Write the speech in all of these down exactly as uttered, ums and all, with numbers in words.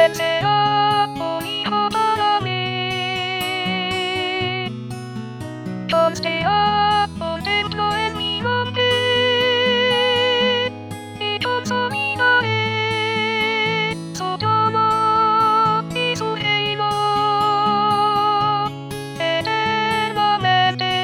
Él será un hijo para mí. Construirá un templo en mi nombre, y consolidaré su trono y su reino eternamente.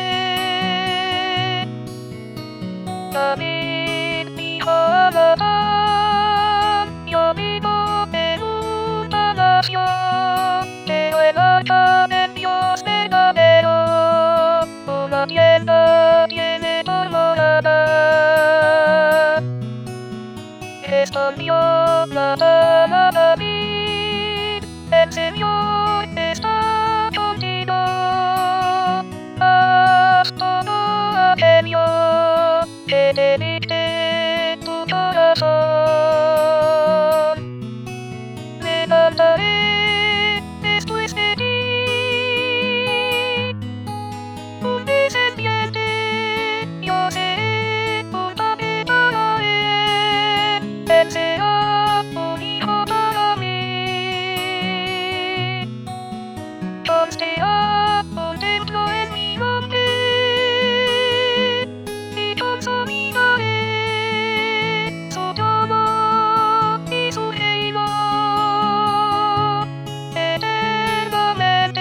David dijo a Natán: yo vivo en un palacio, pero el arca del Dios verdadero una tienda tiene por morada. Respondió Natán a David: el Señor está contigo, haz todo aquello que te dicte tu corazón. Me levantaré después de ti un descendiente, yo seré un padre para él, él será un hijo para mí. Construirá un templo en mi nombre, y consolidaré su trono y su reino eternamente.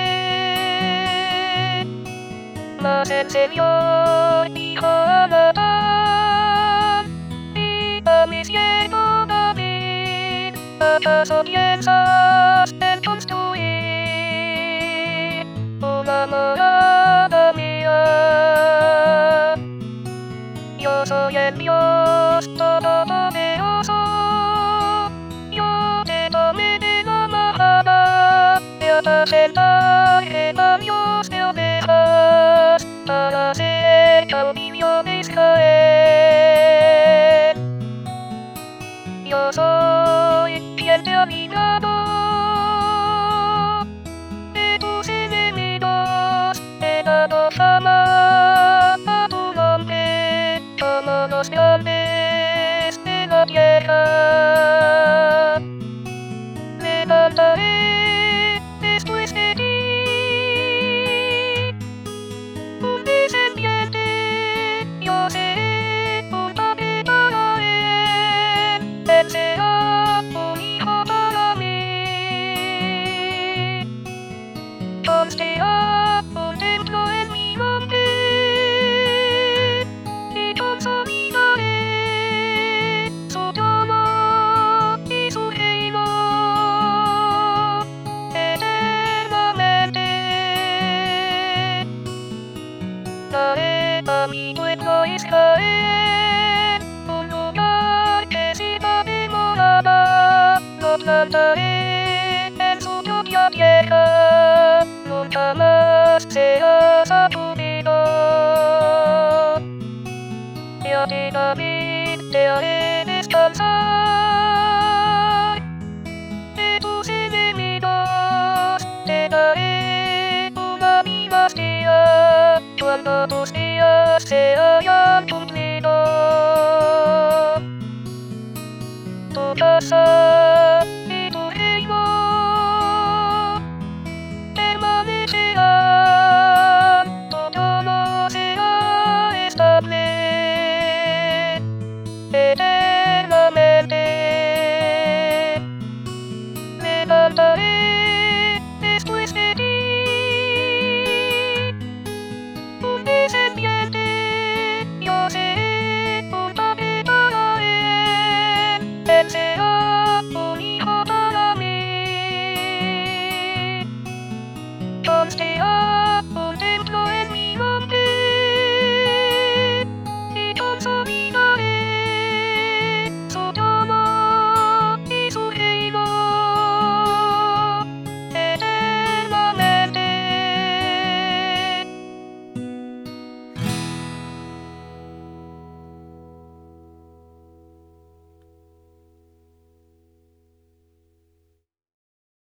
Mas el Señor dijo a Natán: mira, mi siervo David, ¿acaso piensas en construir una morada mía? Yo soy el Dios todopoderoso, yo te tomé de la majada, te apacentar rebaños de ovejas, para ser caudillo de Israel. Yo soy quien te ha librado de tus enemigos, he dado fama a tu nombre como los grandes de la tierra. Levantaré después de ti un descendiente, yo seré un padre para él, él será un hijo para mí. Construirá un templo en mi nombre, y consolidaré su trono y su reino eternamente. Daré a mi pueblo Israel un lugar que sirva de morada, lo plantaré en su propia tierra, nunca más será sacudido. Y a ti, David, te haré descansar de tus enemigos, te daré una dinastía cuando tus días se hayan cumplido.